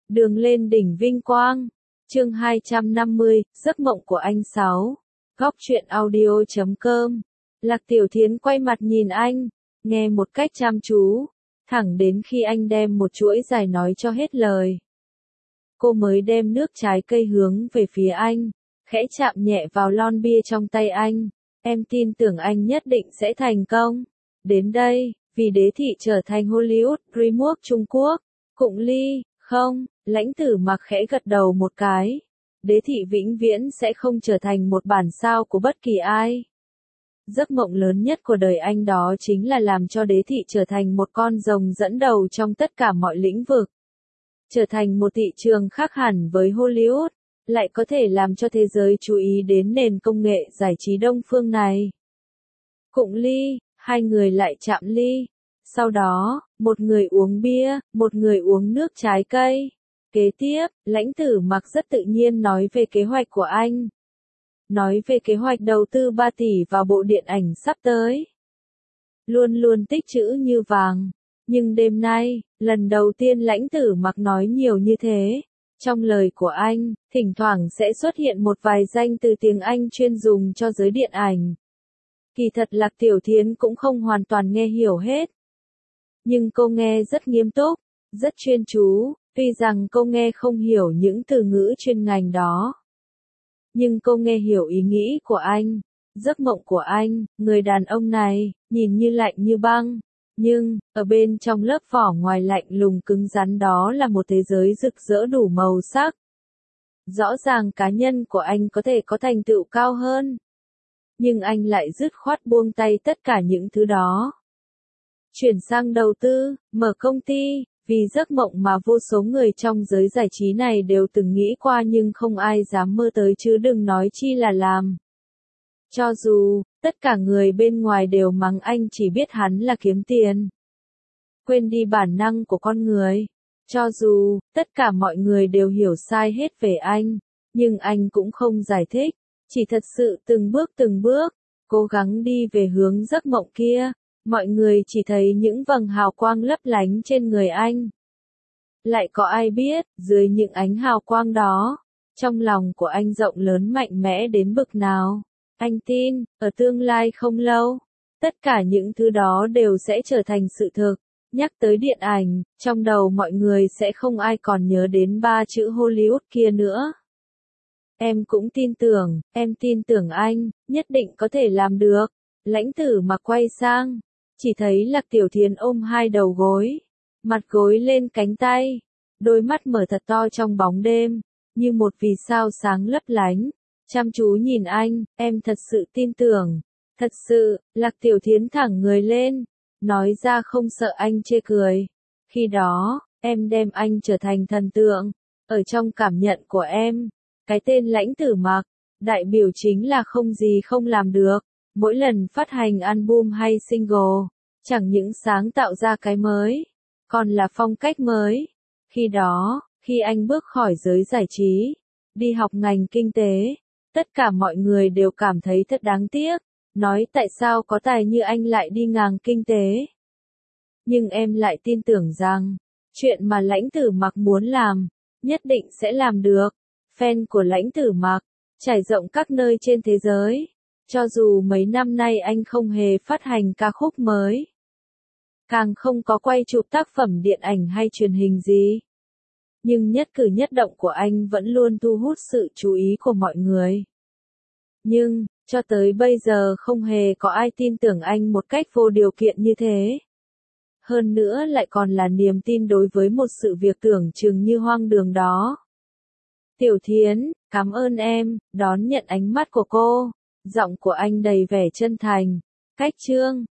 Đường lên đỉnh vinh quang. Chương 250, giấc mộng của anh 6. Góc truyện audio.com. Lạc Tiểu Thiến quay mặt nhìn anh, nghe một cách chăm chú, thẳng đến khi anh đem một chuỗi dài nói cho hết lời. Cô mới đem nước trái cây hướng về phía anh, khẽ chạm nhẹ vào lon bia trong tay anh. Em tin tưởng anh nhất định sẽ thành công. Đến đây, vì đế thị trở thành Hollywood Dreamworks Trung Quốc. Cụng ly, không, Lãnh Tử Mặc khẽ gật đầu một cái. Đế thị vĩnh viễn sẽ không trở thành một bản sao của bất kỳ ai. Giấc mộng lớn nhất của đời anh đó chính là làm cho đế thị trở thành một con rồng dẫn đầu trong tất cả mọi lĩnh vực. Trở thành một thị trường khác hẳn với Hollywood, lại có thể làm cho thế giới chú ý đến nền công nghệ giải trí đông phương này. Cụng ly, hai người lại chạm ly. Sau đó, một người uống bia, một người uống nước trái cây. Kế tiếp, Lãnh Tử Mặc rất tự nhiên nói về kế hoạch của anh. Nói về kế hoạch đầu tư 3 tỷ vào bộ điện ảnh sắp tới. Luôn luôn tích trữ như vàng. Nhưng đêm nay, lần đầu tiên Lãnh Tử Mặc nói nhiều như thế. Trong lời của anh, thỉnh thoảng sẽ xuất hiện một vài danh từ tiếng Anh chuyên dùng cho giới điện ảnh. Kỳ thật Lạc Tiểu Thiến cũng không hoàn toàn nghe hiểu hết. Nhưng cô nghe rất nghiêm túc, rất chuyên chú, tuy rằng cô nghe không hiểu những từ ngữ chuyên ngành đó. Nhưng cô nghe hiểu ý nghĩ của anh, giấc mộng của anh, người đàn ông này, nhìn như lạnh như băng. Nhưng, ở bên trong lớp vỏ ngoài lạnh lùng cứng rắn đó là một thế giới rực rỡ đủ màu sắc. Rõ ràng cá nhân của anh có thể có thành tựu cao hơn. Nhưng anh lại dứt khoát buông tay tất cả những thứ đó. Chuyển sang đầu tư, mở công ty, vì giấc mộng mà vô số người trong giới giải trí này đều từng nghĩ qua nhưng không ai dám mơ tới chứ đừng nói chi là làm. Cho dù, tất cả người bên ngoài đều mắng anh chỉ biết hắn là kiếm tiền. Quên đi bản năng của con người. Cho dù, tất cả mọi người đều hiểu sai hết về anh, nhưng anh cũng không giải thích, chỉ thật sự từng bước, cố gắng đi về hướng giấc mộng kia. Mọi người chỉ thấy những vầng hào quang lấp lánh trên người anh. Lại có ai biết, dưới những ánh hào quang đó, trong lòng của anh rộng lớn mạnh mẽ đến bực nào. Anh tin, ở tương lai không lâu, tất cả những thứ đó đều sẽ trở thành sự thực. Nhắc tới điện ảnh, trong đầu mọi người sẽ không ai còn nhớ đến 3 chữ Hollywood kia nữa. Em cũng tin tưởng, em tin tưởng anh, nhất định có thể làm được. Lãnh Tử Mặc quay sang, chỉ thấy Lạc Tiểu Thiến ôm hai đầu gối, mặt gối lên cánh tay, đôi mắt mở thật to trong bóng đêm, như một vì sao sáng lấp lánh, chăm chú nhìn anh. Em thật sự tin tưởng, thật sự. Lạc Tiểu Thiến thẳng người lên, nói ra không sợ anh chê cười. Khi đó, em đem anh trở thành thần tượng, ở trong cảm nhận của em, cái tên Lãnh Tử Mặc, đại biểu chính là không gì không làm được. Mỗi lần phát hành album hay single, chẳng những sáng tạo ra cái mới, còn là phong cách mới. Khi đó, khi anh bước khỏi giới giải trí, đi học ngành kinh tế, tất cả mọi người đều cảm thấy thật đáng tiếc, nói tại sao có tài như anh lại đi ngang kinh tế. Nhưng em lại tin tưởng rằng, chuyện mà Lãnh Tử Mặc muốn làm, nhất định sẽ làm được. Fan của Lãnh Tử Mặc, trải rộng các nơi trên thế giới. Cho dù mấy năm nay anh không hề phát hành ca khúc mới, càng không có quay chụp tác phẩm điện ảnh hay truyền hình gì, nhưng nhất cử nhất động của anh vẫn luôn thu hút sự chú ý của mọi người. Nhưng, cho tới bây giờ không hề có ai tin tưởng anh một cách vô điều kiện như thế. Hơn nữa lại còn là niềm tin đối với một sự việc tưởng chừng như hoang đường đó. Tiểu Thiến, cảm ơn em, đón nhận ánh mắt của cô. Giọng của anh đầy vẻ chân thành. Cách chương.